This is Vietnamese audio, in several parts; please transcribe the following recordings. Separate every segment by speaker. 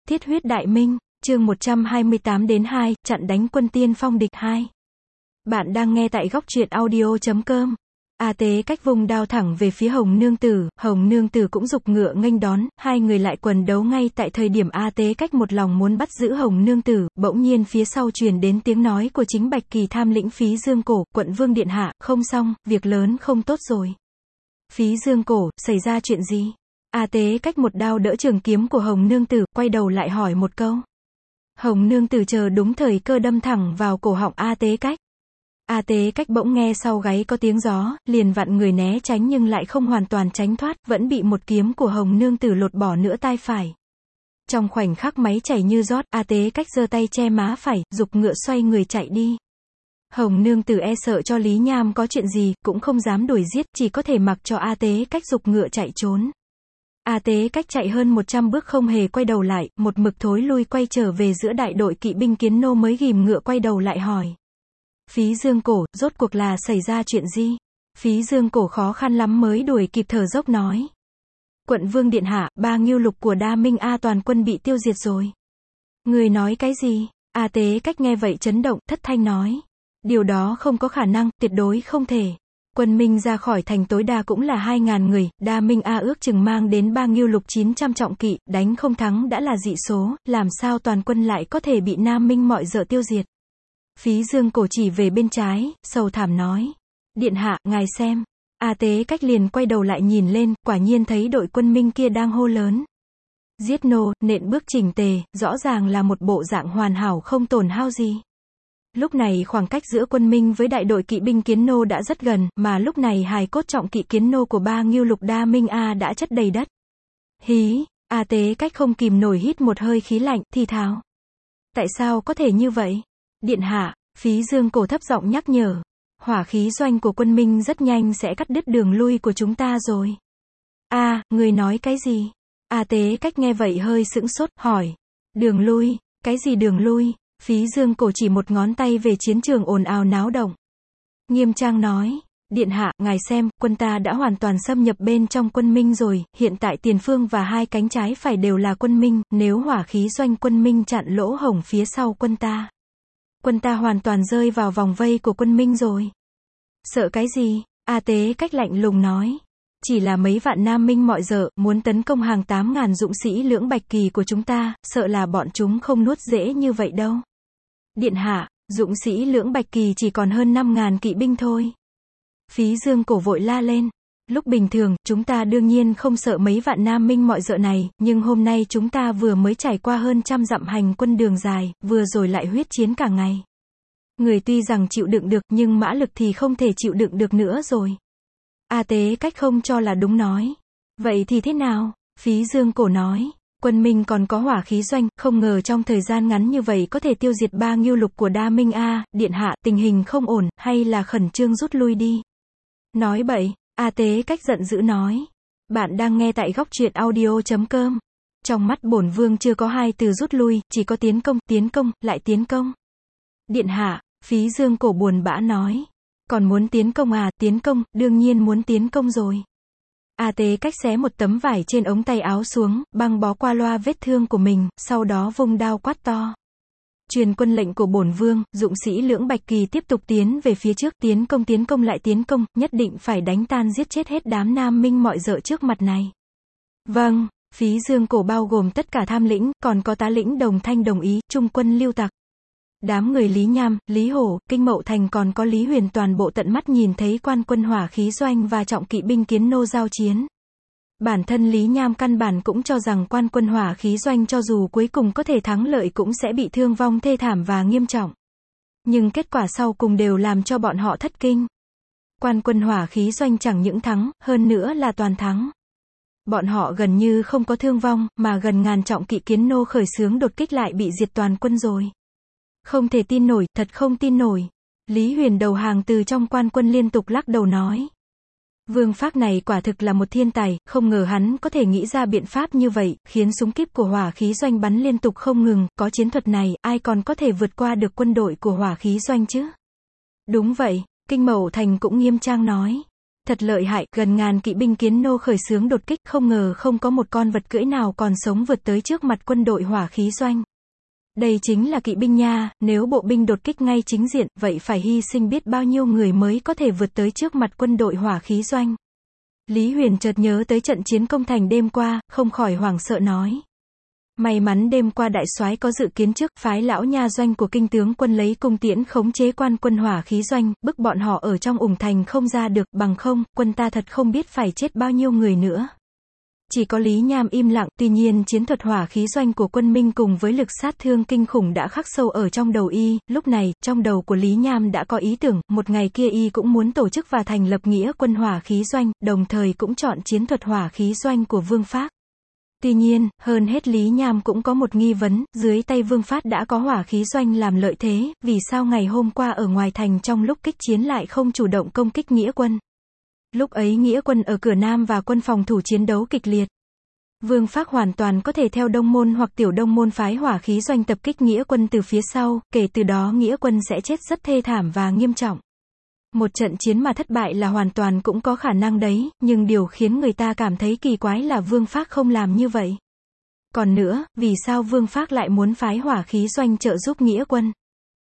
Speaker 1: Thiết huyết đại minh, chương 128 đến 2, chặn đánh quân tiên phong địch 2. Bạn đang nghe tại góc truyện audio.com. A Tế Cách vùng đao thẳng về phía Hồng Nương Tử cũng giục ngựa nghênh đón, hai người lại quần đấu ngay tại thời điểm A Tế Cách một lòng muốn bắt giữ Hồng Nương Tử, bỗng nhiên phía sau truyền đến tiếng nói của chính Bạch Kỳ tham lĩnh Phí Dương Cổ, quận vương điện hạ, không xong, việc lớn không tốt rồi. Phí Dương Cổ, xảy ra chuyện gì? A Tế Cách một đao đỡ trường kiếm của Hồng Nương Tử, quay đầu lại hỏi một câu. Hồng Nương Tử chờ đúng thời cơ đâm thẳng vào cổ họng A Tế Cách. A Tế Cách bỗng nghe sau gáy có tiếng gió, liền vặn người né tránh nhưng lại không hoàn toàn tránh thoát, vẫn bị một kiếm của Hồng Nương Tử lột bỏ nửa tai phải. Trong khoảnh khắc máy chảy như rót, A Tế Cách giơ tay che má phải, giục ngựa xoay người chạy đi. Hồng Nương Tử e sợ cho Lý Nham có chuyện gì, cũng không dám đuổi giết, chỉ có thể mặc cho A Tế Cách giục ngựa chạy trốn. A Tế Cách chạy hơn 100 bước không hề quay đầu lại, một mực thối lui quay trở về giữa đại đội kỵ binh Kiến Nô mới ghìm ngựa quay đầu lại hỏi. Phí Dương Cổ, rốt cuộc là xảy ra chuyện gì? Phí Dương Cổ khó khăn lắm mới đuổi kịp thở dốc nói. Quận vương điện hạ, 3 ngưu lục của Đa Minh A toàn quân bị tiêu diệt rồi. Người nói cái gì? A Tế Cách nghe vậy chấn động, thất thanh nói. Điều đó không có khả năng, tuyệt đối không thể. Quân Minh ra khỏi thành tối đa cũng là 2.000 người, Đa Minh A ước chừng mang đến 3 ngưu lục 900 trọng kỵ, đánh không thắng đã là dị số, làm sao toàn quân lại có thể bị Nam Minh mọi dợ tiêu diệt. Phí Dương Cổ chỉ về bên trái, sầu thảm nói. Điện hạ, ngài xem. A Tế Cách liền quay đầu lại nhìn lên, quả nhiên thấy đội quân Minh kia đang hô lớn. Giết nô, nện bước chỉnh tề, rõ ràng là một bộ dạng hoàn hảo không tổn hao gì. Lúc này khoảng cách giữa quân Minh với đại đội kỵ binh Kiến Nô đã rất gần, mà lúc này hài cốt trọng kỵ Kiến Nô của 3 ngưu lục Đa Minh A đã chất đầy đất. Hí, A Tế Cách không kìm nổi hít một hơi khí lạnh, thì thào. Tại sao có thể như vậy? Điện hạ, Phí Dương Cổ thấp giọng nhắc nhở. Hỏa khí doanh của quân Minh rất nhanh sẽ cắt đứt đường lui của chúng ta rồi. Người nói cái gì? A Tế Cách nghe vậy hơi sững sốt, hỏi. Đường lui, cái gì đường lui? Phí Dương Cổ chỉ một ngón tay về chiến trường ồn ào náo động. Nghiêm trang nói. Điện hạ, ngài xem, quân ta đã hoàn toàn xâm nhập bên trong quân Minh rồi, hiện tại tiền phương và hai cánh trái phải đều là quân Minh, nếu hỏa khí doanh quân Minh chặn lỗ hổng phía sau quân ta hoàn toàn rơi vào vòng vây của quân Minh rồi. Sợ cái gì? A Tế Cách lạnh lùng nói. Chỉ là mấy vạn Nam Minh mọi dợ, muốn tấn công hàng 8.000 dũng sĩ lưỡng bạch kỳ của chúng ta, sợ là bọn chúng không nuốt dễ như vậy đâu. Điện hạ, dũng sĩ lưỡng bạch kỳ chỉ còn hơn 5.000 kỵ binh thôi. Phí Dương Cổ vội la lên. Lúc bình thường, chúng ta đương nhiên không sợ mấy vạn Nam Minh mọi dợ này, nhưng hôm nay chúng ta vừa mới trải qua hơn 100 dặm hành quân đường dài, vừa rồi lại huyết chiến cả ngày. Người tuy rằng chịu đựng được, nhưng mã lực thì không thể chịu đựng được nữa rồi. A Tế Cách không cho là đúng nói. Vậy thì thế nào? Phí Dương Cổ nói. Quân Minh còn có hỏa khí doanh, không ngờ trong thời gian ngắn như vậy có thể tiêu diệt 3 ngưu lục của Đa Minh A, điện hạ, tình hình không ổn, hay là khẩn trương rút lui đi. Nói bậy, A Tế Cách giận dữ nói. Bạn đang nghe tại góc truyện audio.com. Trong mắt bổn vương chưa có hai từ rút lui, chỉ có tiến công, lại tiến công. Điện hạ, Phí Dương Cổ buồn bã nói. Còn muốn tiến công à? Tiến công, đương nhiên muốn tiến công rồi. A Tế Cách xé một tấm vải trên ống tay áo xuống, băng bó qua loa vết thương của mình, sau đó vung đao quát to. Truyền quân lệnh của bổn vương, dũng sĩ lưỡng bạch kỳ tiếp tục tiến về phía trước, tiến công lại tiến công, nhất định phải đánh tan giết chết hết đám Nam Minh mọi dợ trước mặt này. Vâng, Phí Dương Cổ bao gồm tất cả tham lĩnh, còn có tá lĩnh đồng thanh đồng ý, trung quân lưu tặc. Đám người Lý Nham, Lý Hổ, Kinh Mậu Thành còn có Lý Huyền toàn bộ tận mắt nhìn thấy quan quân hỏa khí doanh và trọng kỵ binh Kiến Nô giao chiến. Bản thân Lý Nham căn bản cũng cho rằng quan quân hỏa khí doanh cho dù cuối cùng có thể thắng lợi cũng sẽ bị thương vong thê thảm và nghiêm trọng. Nhưng kết quả sau cùng đều làm cho bọn họ thất kinh. Quan quân hỏa khí doanh chẳng những thắng, hơn nữa là toàn thắng. Bọn họ gần như không có thương vong, mà gần ngàn trọng kỵ Kiến Nô khởi xướng đột kích lại bị diệt toàn quân rồi. Không thể tin nổi, thật không tin nổi. Lý Huyền đầu hàng từ trong quan quân liên tục lắc đầu nói. Vương Phác này quả thực là một thiên tài, không ngờ hắn có thể nghĩ ra biện pháp như vậy, khiến súng kíp của hỏa khí doanh bắn liên tục không ngừng, có chiến thuật này, ai còn có thể vượt qua được quân đội của hỏa khí doanh chứ? Đúng vậy, Kinh Mậu Thành cũng nghiêm trang nói. Thật lợi hại, gần ngàn kỵ binh Kiến Nô khởi xướng đột kích, không ngờ không có một con vật cưỡi nào còn sống vượt tới trước mặt quân đội hỏa khí doanh. Đây chính là kỵ binh nha, nếu bộ binh đột kích ngay chính diện, vậy phải hy sinh biết bao nhiêu người mới có thể vượt tới trước mặt quân đội hỏa khí doanh. Lý Huyền chợt nhớ tới trận chiến công thành đêm qua, không khỏi hoảng sợ nói. May mắn đêm qua đại soái có dự kiến trước, phái lão nha doanh của kinh tướng quân lấy cung tiễn khống chế quan quân hỏa khí doanh, bức bọn họ ở trong ủng thành không ra được, bằng không, quân ta thật không biết phải chết bao nhiêu người nữa. Chỉ có Lý Nham im lặng, tuy nhiên chiến thuật hỏa khí doanh của quân Minh cùng với lực sát thương kinh khủng đã khắc sâu ở trong đầu y, lúc này, trong đầu của Lý Nham đã có ý tưởng, một ngày kia y cũng muốn tổ chức và thành lập nghĩa quân hỏa khí doanh, đồng thời cũng chọn chiến thuật hỏa khí doanh của Vương Phác. Tuy nhiên, hơn hết Lý Nham cũng có một nghi vấn, dưới tay Vương Phát đã có hỏa khí doanh làm lợi thế, vì sao ngày hôm qua ở ngoài thành trong lúc kích chiến lại không chủ động công kích nghĩa quân. Lúc ấy nghĩa quân ở cửa Nam và quân phòng thủ chiến đấu kịch liệt. Vương Phác hoàn toàn có thể theo Đông Môn hoặc Tiểu Đông Môn phái hỏa khí doanh tập kích nghĩa quân từ phía sau, kể từ đó nghĩa quân sẽ chết rất thê thảm và nghiêm trọng. Một trận chiến mà thất bại là hoàn toàn cũng có khả năng đấy, nhưng điều khiến người ta cảm thấy kỳ quái là Vương Phác không làm như vậy. Còn nữa, vì sao Vương Phác lại muốn phái hỏa khí doanh trợ giúp nghĩa quân?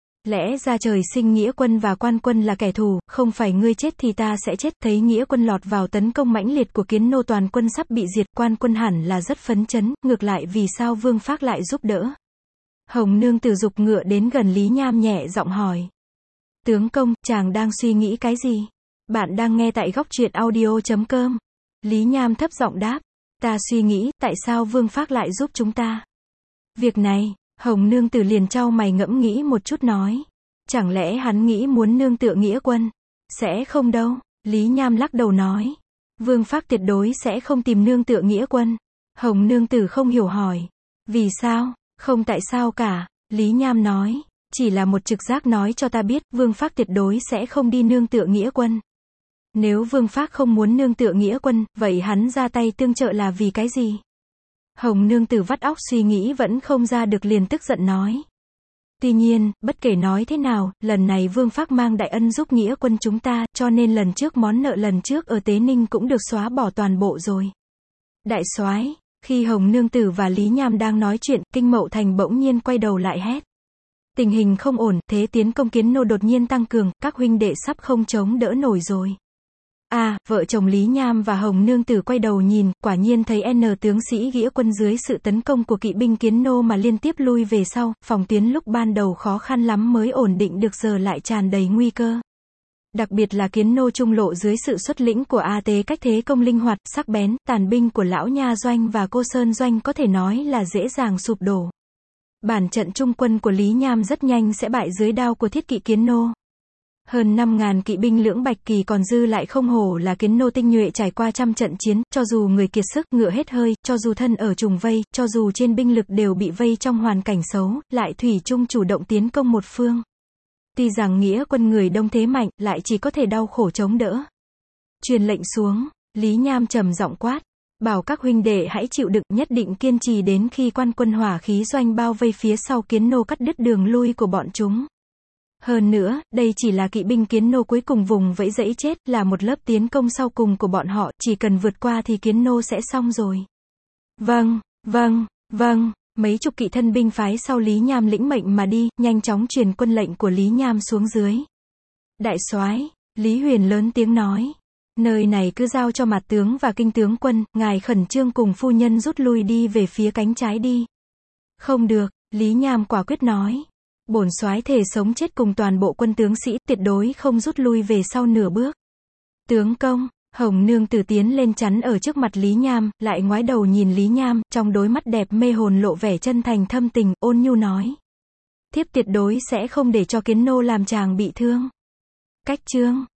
Speaker 1: Lẽ ra trời sinh nghĩa quân và quan quân là kẻ thù, không phải ngươi chết thì ta sẽ chết, thấy nghĩa quân lọt vào tấn công mãnh liệt của Kiến Nô toàn quân sắp bị diệt, quan quân hẳn là rất phấn chấn, ngược lại vì sao Vương Phác lại giúp đỡ? Hồng Nương Tử giục ngựa đến gần Lý Nham nhẹ giọng hỏi. Tướng công, chàng đang suy nghĩ cái gì? Bạn đang nghe tại góc truyện audio.com. Lý Nham thấp giọng đáp. Ta suy nghĩ, tại sao Vương Phác lại giúp chúng ta? Việc này, Hồng Nương Tử liền chau mày ngẫm nghĩ một chút nói. Chẳng lẽ hắn nghĩ muốn nương tựa nghĩa quân? Sẽ không đâu. Lý Nham lắc đầu nói. Vương Phác tuyệt đối sẽ không tìm nương tựa nghĩa quân. Hồng Nương Tử không hiểu hỏi. Vì sao? Không tại sao cả. Lý Nham nói. Chỉ là một trực giác nói cho ta biết, Vương Phác tuyệt đối sẽ không đi nương tựa nghĩa quân. Nếu Vương Phác không muốn nương tựa nghĩa quân, vậy hắn ra tay tương trợ là vì cái gì? Hồng Nương Tử vắt óc suy nghĩ vẫn không ra được liền tức giận nói. Tuy nhiên, bất kể nói thế nào, lần này Vương Phác mang đại ân giúp nghĩa quân chúng ta, cho nên lần trước món nợ lần trước ở Tế Ninh cũng được xóa bỏ toàn bộ rồi. Đại soái, khi Hồng Nương Tử và Lý Nham đang nói chuyện, Kinh Mậu Thành bỗng nhiên quay đầu lại hét. Tình hình không ổn, thế tiến công Kiến Nô đột nhiên tăng cường, các huynh đệ sắp không chống đỡ nổi rồi. Vợ chồng Lý Nham và Hồng Nương Tử quay đầu nhìn, quả nhiên thấy tướng sĩ nghĩa quân dưới sự tấn công của kỵ binh Kiến Nô mà liên tiếp lui về sau, phòng tuyến lúc ban đầu khó khăn lắm mới ổn định được giờ lại tràn đầy nguy cơ. Đặc biệt là Kiến Nô trung lộ dưới sự xuất lĩnh của cách thế công linh hoạt, sắc bén, tàn binh của Lão Nha doanh và Cô Sơn doanh có thể nói là dễ dàng sụp đổ. Bản trận trung quân của Lý Nham rất nhanh sẽ bại dưới đao của thiết kỵ Kiến Nô. Hơn 5.000 kỵ binh lưỡng bạch kỳ còn dư lại không hổ là Kiến Nô tinh nhuệ trải qua trăm trận chiến, cho dù người kiệt sức, ngựa hết hơi, cho dù thân ở trùng vây, cho dù trên binh lực đều bị vây trong hoàn cảnh xấu, lại thủy chung chủ động tiến công một phương. Tuy rằng nghĩa quân người đông thế mạnh, lại chỉ có thể đau khổ chống đỡ. Truyền lệnh xuống, Lý Nham trầm giọng quát. Bảo các huynh đệ hãy chịu đựng, nhất định kiên trì đến khi quan quân hỏa khí doanh bao vây phía sau Kiến Nô cắt đứt đường lui của bọn chúng. Hơn nữa, đây chỉ là kỵ binh Kiến Nô cuối cùng vùng vẫy dẫy chết, là một lớp tiến công sau cùng của bọn họ, chỉ cần vượt qua thì Kiến Nô sẽ xong rồi. Vâng, vâng, vâng, mấy chục kỵ thân binh phái sau Lý Nham lĩnh mệnh mà đi, nhanh chóng truyền quân lệnh của Lý Nham xuống dưới. Đại soái, Lý Huyền lớn tiếng nói. Nơi này cứ giao cho Mạt tướng và Kinh tướng quân, ngài khẩn trương cùng phu nhân rút lui đi về phía cánh trái đi. Không được, Lý Nham quả quyết nói. Bổn soái thề sống chết cùng toàn bộ quân tướng sĩ, tuyệt đối không rút lui về sau nửa bước. Tướng công, Hồng Nương Tử tiến lên chắn ở trước mặt Lý Nham, lại ngoái đầu nhìn Lý Nham, trong đôi mắt đẹp mê hồn lộ vẻ chân thành thâm tình, ôn nhu nói. Thiếp tuyệt đối sẽ không để cho Kiến Nô làm chàng bị thương. Cách chương